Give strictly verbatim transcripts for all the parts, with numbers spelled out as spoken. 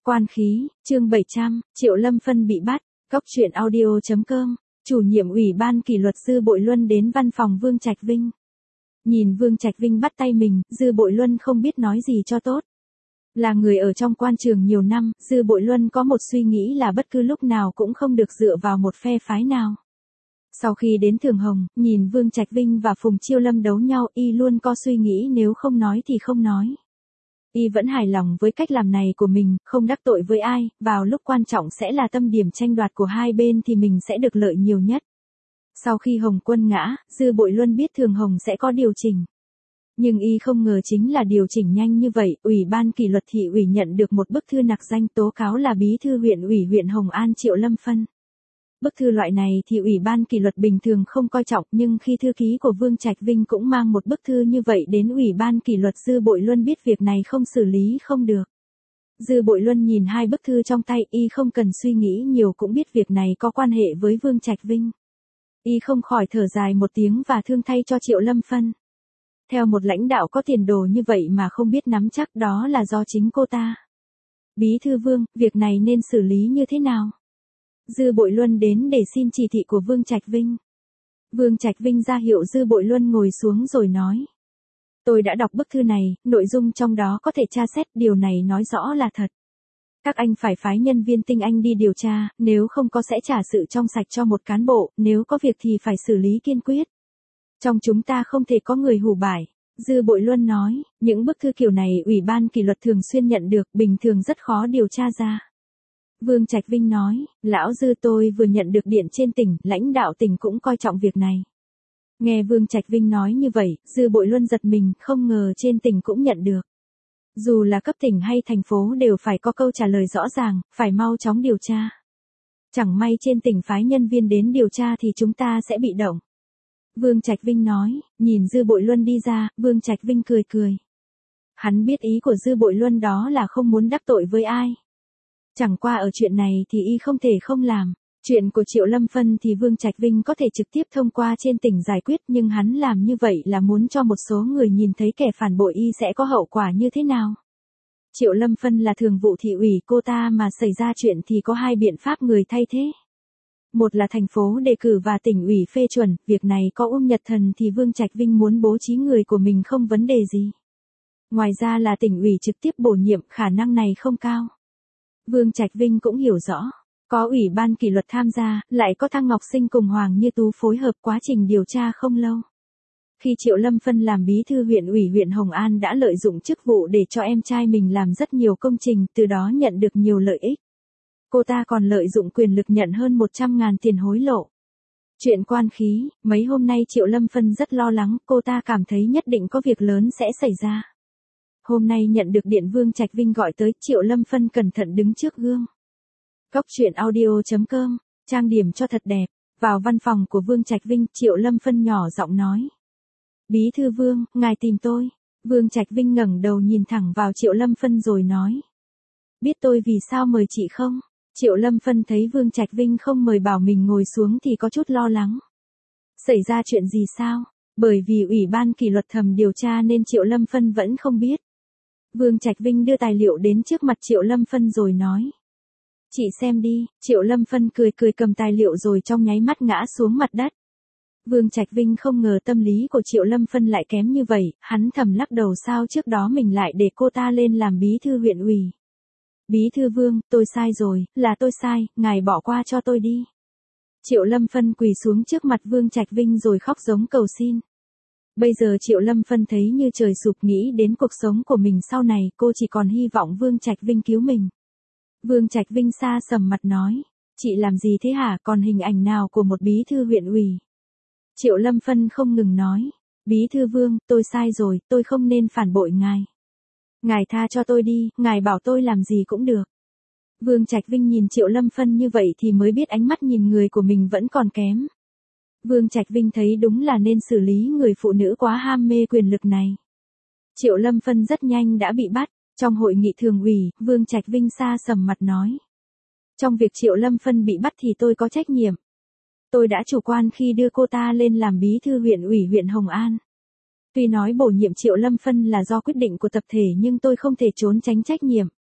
Quan khí, chương bảy trăm, Triệu Lâm Phân bị bắt, Cóc truyện audio chấm com, chủ nhiệm ủy ban kỷ luật Dư Bội Luân đến văn phòng Vương Trạch Vinh. Nhìn Vương Trạch Vinh bắt tay mình, Dư Bội Luân không biết nói gì cho tốt. Là người ở trong quan trường nhiều năm, Dư Bội Luân có một suy nghĩ là bất cứ lúc nào cũng không được dựa vào một phe phái nào. Sau khi đến Thường Hồng, nhìn Vương Trạch Vinh và Phùng Chiêu Lâm đấu nhau, y luôn có suy nghĩ nếu không nói thì không nói. Y vẫn hài lòng với cách làm này của mình, không đắc tội với ai, vào lúc quan trọng sẽ là tâm điểm tranh đoạt của hai bên thì mình sẽ được lợi nhiều nhất. Sau khi Hồng Quân ngã, Dư Bội Luân biết Thường Hồng sẽ có điều chỉnh. Nhưng y không ngờ chính là điều chỉnh nhanh như vậy, Ủy ban kỷ luật thị ủy nhận được một bức thư nặc danh tố cáo là bí thư huyện ủy huyện Hồng An Triệu Lâm Phân. Bức thư loại này thì Ủy ban kỷ luật bình thường không coi trọng, nhưng khi thư ký của Vương Trạch Vinh cũng mang một bức thư như vậy đến Ủy ban kỷ luật, Dư Bội Luân biết việc này không xử lý không được. Dư Bội Luân nhìn hai bức thư trong tay, y không cần suy nghĩ nhiều cũng biết việc này có quan hệ với Vương Trạch Vinh. Y không khỏi thở dài một tiếng và thương thay cho Triệu Lâm Phân. Theo một lãnh đạo có tiền đồ như vậy mà không biết nắm chắc, đó là do chính cô ta. Bí thư Vương, việc này nên xử lý như thế nào? Dư Bội Luân đến để xin chỉ thị của Vương Trạch Vinh. Vương Trạch Vinh ra hiệu Dư Bội Luân ngồi xuống rồi nói. Tôi đã đọc bức thư này, nội dung trong đó có thể tra xét, điều này nói rõ là thật. Các anh phải phái nhân viên tinh anh đi điều tra, nếu không có sẽ trả sự trong sạch cho một cán bộ, nếu có việc thì phải xử lý kiên quyết. Trong chúng ta không thể có người hủ bại. Dư Bội Luân nói, những bức thư kiểu này Ủy ban kỷ luật thường xuyên nhận được, bình thường rất khó điều tra ra. Vương Trạch Vinh nói, lão Dư, tôi vừa nhận được điện trên tỉnh, lãnh đạo tỉnh cũng coi trọng việc này. Nghe Vương Trạch Vinh nói như vậy, Dư Bội Luân giật mình, không ngờ trên tỉnh cũng nhận được. Dù là cấp tỉnh hay thành phố đều phải có câu trả lời rõ ràng, phải mau chóng điều tra. Chẳng may trên tỉnh phái nhân viên đến điều tra thì chúng ta sẽ bị động. Vương Trạch Vinh nói, nhìn Dư Bội Luân đi ra, Vương Trạch Vinh cười cười. Hắn biết ý của Dư Bội Luân đó là không muốn đắc tội với ai. Chẳng qua ở chuyện này thì y không thể không làm. Chuyện của Triệu Lâm Phân thì Vương Trạch Vinh có thể trực tiếp thông qua trên tỉnh giải quyết, nhưng hắn làm như vậy là muốn cho một số người nhìn thấy kẻ phản bội y sẽ có hậu quả như thế nào. Triệu Lâm Phân là thường vụ thị ủy, cô ta mà xảy ra chuyện thì có hai biện pháp người thay thế. Một là thành phố đề cử và tỉnh ủy phê chuẩn, việc này có Uông Nhật Thần thì Vương Trạch Vinh muốn bố trí người của mình không vấn đề gì. Ngoài ra là tỉnh ủy trực tiếp bổ nhiệm, khả năng này không cao. Vương Trạch Vinh cũng hiểu rõ, có Ủy ban kỷ luật tham gia, lại có Thăng Ngọc Sinh cùng Hoàng Như Tú phối hợp, quá trình điều tra không lâu. Khi Triệu Lâm Phân làm bí thư huyện ủy huyện Hồng An đã lợi dụng chức vụ để cho em trai mình làm rất nhiều công trình, từ đó nhận được nhiều lợi ích. Cô ta còn lợi dụng quyền lực nhận hơn một trăm ngàn tiền hối lộ. Chuyện quan khí, mấy hôm nay Triệu Lâm Phân rất lo lắng, cô ta cảm thấy nhất định có việc lớn sẽ xảy ra. Hôm nay nhận được điện Vương Trạch Vinh gọi tới, Triệu Lâm Phân cẩn thận đứng trước gương. Cóc truyện audio chấm com, trang điểm cho thật đẹp. Vào văn phòng của Vương Trạch Vinh, Triệu Lâm Phân nhỏ giọng nói. Bí thư Vương, ngài tìm tôi. Vương Trạch Vinh ngẩng đầu nhìn thẳng vào Triệu Lâm Phân rồi nói. Biết tôi vì sao mời chị không? Triệu Lâm Phân thấy Vương Trạch Vinh không mời bảo mình ngồi xuống thì có chút lo lắng. Xảy ra chuyện gì sao? Bởi vì Ủy ban kỷ luật thầm điều tra nên Triệu Lâm Phân vẫn không biết. Vương Trạch Vinh đưa tài liệu đến trước mặt Triệu Lâm Phân rồi nói. Chị xem đi. Triệu Lâm Phân cười cười cầm tài liệu rồi trong nháy mắt ngã xuống mặt đất. Vương Trạch Vinh không ngờ tâm lý của Triệu Lâm Phân lại kém như vậy, hắn thầm lắc đầu sao trước đó mình lại để cô ta lên làm bí thư huyện ủy. Bí thư Vương, tôi sai rồi, là tôi sai, ngài bỏ qua cho tôi đi. Triệu Lâm Phân quỳ xuống trước mặt Vương Trạch Vinh rồi khóc giống cầu xin. Bây giờ Triệu Lâm Phân thấy như trời sụp, nghĩ đến cuộc sống của mình sau này, cô chỉ còn hy vọng Vương Trạch Vinh cứu mình. Vương Trạch Vinh xa sầm mặt nói, chị làm gì thế hả, còn hình ảnh nào của một bí thư huyện ủy? Triệu Lâm Phân không ngừng nói, bí thư Vương, tôi sai rồi, tôi không nên phản bội ngài. Ngài tha cho tôi đi, ngài bảo tôi làm gì cũng được. Vương Trạch Vinh nhìn Triệu Lâm Phân như vậy thì mới biết ánh mắt nhìn người của mình vẫn còn kém. Vương Trạch Vinh thấy đúng là nên xử lý người phụ nữ quá ham mê quyền lực này. Triệu Lâm Phân rất nhanh đã bị bắt. Trong hội nghị thường ủy, Vương Trạch Vinh xa sầm mặt nói. Trong việc Triệu Lâm Phân bị bắt thì tôi có trách nhiệm. Tôi đã chủ quan khi đưa cô ta lên làm bí thư huyện ủy huyện Hồng An. Tuy nói bổ nhiệm Triệu Lâm Phân là do quyết định của tập thể nhưng tôi không thể trốn tránh trách nhiệm.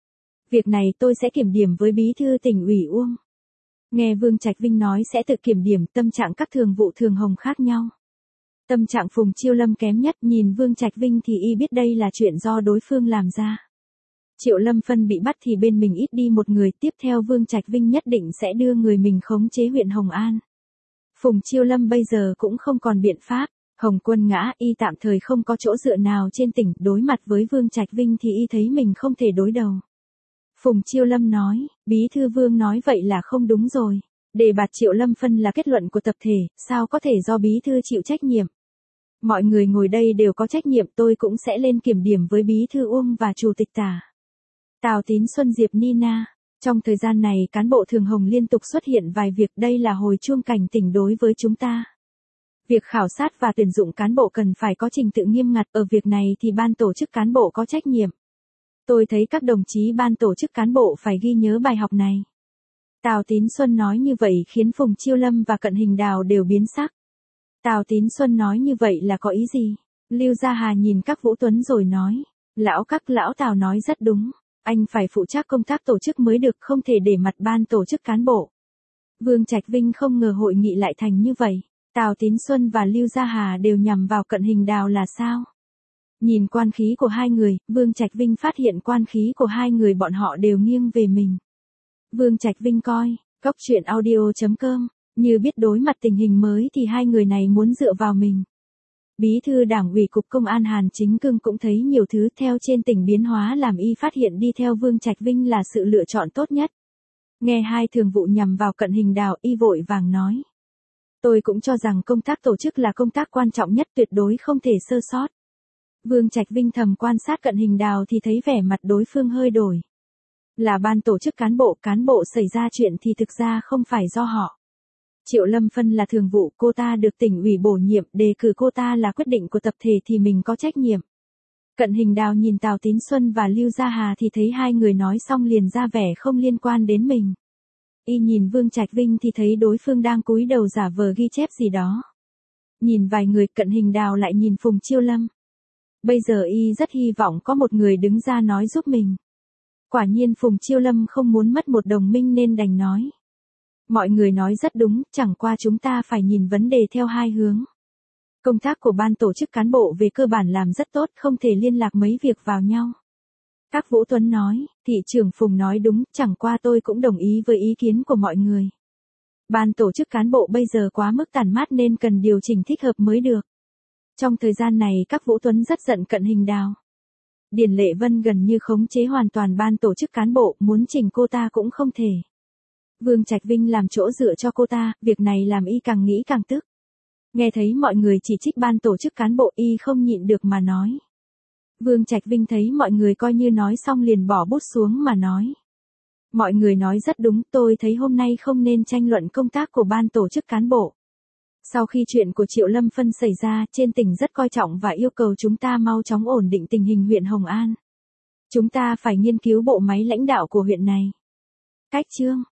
Việc này tôi sẽ kiểm điểm với bí thư tỉnh ủy Uông. Nghe Vương Trạch Vinh nói sẽ tự kiểm điểm, tâm trạng các thường vụ thường hồng khác nhau. Tâm trạng Phùng Chiêu Lâm kém nhất, nhìn Vương Trạch Vinh thì y biết đây là chuyện do đối phương làm ra. Triệu Lâm Phân bị bắt thì bên mình ít đi một người, tiếp theo Vương Trạch Vinh nhất định sẽ đưa người mình khống chế huyện Hồng An. Phùng Chiêu Lâm bây giờ cũng không còn biện pháp, Hồng Quân ngã, y tạm thời không có chỗ dựa nào trên tỉnh, đối mặt với Vương Trạch Vinh thì y thấy mình không thể đối đầu. Phùng Chiêu Lâm nói, bí thư Vương nói vậy là không đúng rồi. Đề bạt Triệu Lâm Phân là kết luận của tập thể, sao có thể do bí thư chịu trách nhiệm. Mọi người ngồi đây đều có trách nhiệm, tôi cũng sẽ lên kiểm điểm với bí thư Uông và chủ tịch Tả. Tào Tín Xuân Diệp Nina. Trong thời gian này cán bộ thường hồng liên tục xuất hiện vài việc, đây là hồi chuông cảnh tỉnh đối với chúng ta. Việc khảo sát và tuyển dụng cán bộ cần phải có trình tự nghiêm ngặt, ở việc này thì ban tổ chức cán bộ có trách nhiệm. Tôi thấy các đồng chí ban tổ chức cán bộ phải ghi nhớ bài học này. Tào Tín Xuân nói như vậy khiến Phùng Chiêu Lâm và Cận Hình Đào đều biến sắc. Tào Tín Xuân nói như vậy là có ý gì? Lưu Gia Hà nhìn các Vũ Tuấn rồi nói, lão các lão Tào nói rất đúng, anh phải phụ trách công tác tổ chức mới được, không thể để mặt ban tổ chức cán bộ. Vương Trạch Vinh không ngờ hội nghị lại thành như vậy. Tào Tín Xuân và Lưu Gia Hà đều nhằm vào Cận Hình Đào là sao? Nhìn quan khí của hai người, Vương Trạch Vinh phát hiện quan khí của hai người bọn họ đều nghiêng về mình. Vương Trạch Vinh coi, Cóc Truyện Audio chấm com, như biết đối mặt tình hình mới thì hai người này muốn dựa vào mình. Bí thư Đảng ủy Cục Công an Hàn Chính Cương cũng thấy nhiều thứ theo trên tỉnh biến hóa làm y phát hiện đi theo Vương Trạch Vinh là sự lựa chọn tốt nhất. Nghe hai thường vụ nhằm vào Cận Hình Đào, y vội vàng nói. Tôi cũng cho rằng công tác tổ chức là công tác quan trọng nhất, tuyệt đối không thể sơ sót. Vương Trạch Vinh thầm quan sát Cận Hình Đào thì thấy vẻ mặt đối phương hơi đổi. Là ban tổ chức cán bộ, cán bộ xảy ra chuyện thì thực ra không phải do họ. Triệu Lâm Phân là thường vụ, cô ta được tỉnh ủy bổ nhiệm, đề cử cô ta là quyết định của tập thể thì mình có trách nhiệm. Cận Hình Đào nhìn Tào Tín Xuân và Lưu Gia Hà thì thấy hai người nói xong liền ra vẻ không liên quan đến mình. Y nhìn Vương Trạch Vinh thì thấy đối phương đang cúi đầu giả vờ ghi chép gì đó. Nhìn vài người, Cận Hình Đào lại nhìn Phùng Chiêu Lâm. Bây giờ y rất hy vọng có một người đứng ra nói giúp mình. Quả nhiên Phùng Chiêu Lâm không muốn mất một đồng minh nên đành nói. Mọi người nói rất đúng, chẳng qua chúng ta phải nhìn vấn đề theo hai hướng. Công tác của ban tổ chức cán bộ về cơ bản làm rất tốt, không thể liên lạc mấy việc vào nhau. Các Vũ Tuấn nói, thị trưởng Phùng nói đúng, chẳng qua tôi cũng đồng ý với ý kiến của mọi người. Ban tổ chức cán bộ bây giờ quá mức tàn mát nên cần điều chỉnh thích hợp mới được. Trong thời gian này các Vũ Tuấn rất giận Cận Hình Đào. Điền Lệ Vân gần như khống chế hoàn toàn ban tổ chức cán bộ, muốn chỉnh cô ta cũng không thể. Vương Trạch Vinh làm chỗ dựa cho cô ta, việc này làm y càng nghĩ càng tức. Nghe thấy mọi người chỉ trích ban tổ chức cán bộ, y không nhịn được mà nói. Vương Trạch Vinh thấy mọi người coi như nói xong liền bỏ bút xuống mà nói. Mọi người nói rất đúng, tôi thấy hôm nay không nên tranh luận công tác của ban tổ chức cán bộ. Sau khi chuyện của Triệu Lâm Phân xảy ra, trên tỉnh rất coi trọng và yêu cầu chúng ta mau chóng ổn định tình hình huyện Hồng An. Chúng ta phải nghiên cứu bộ máy lãnh đạo của huyện này. Cách chương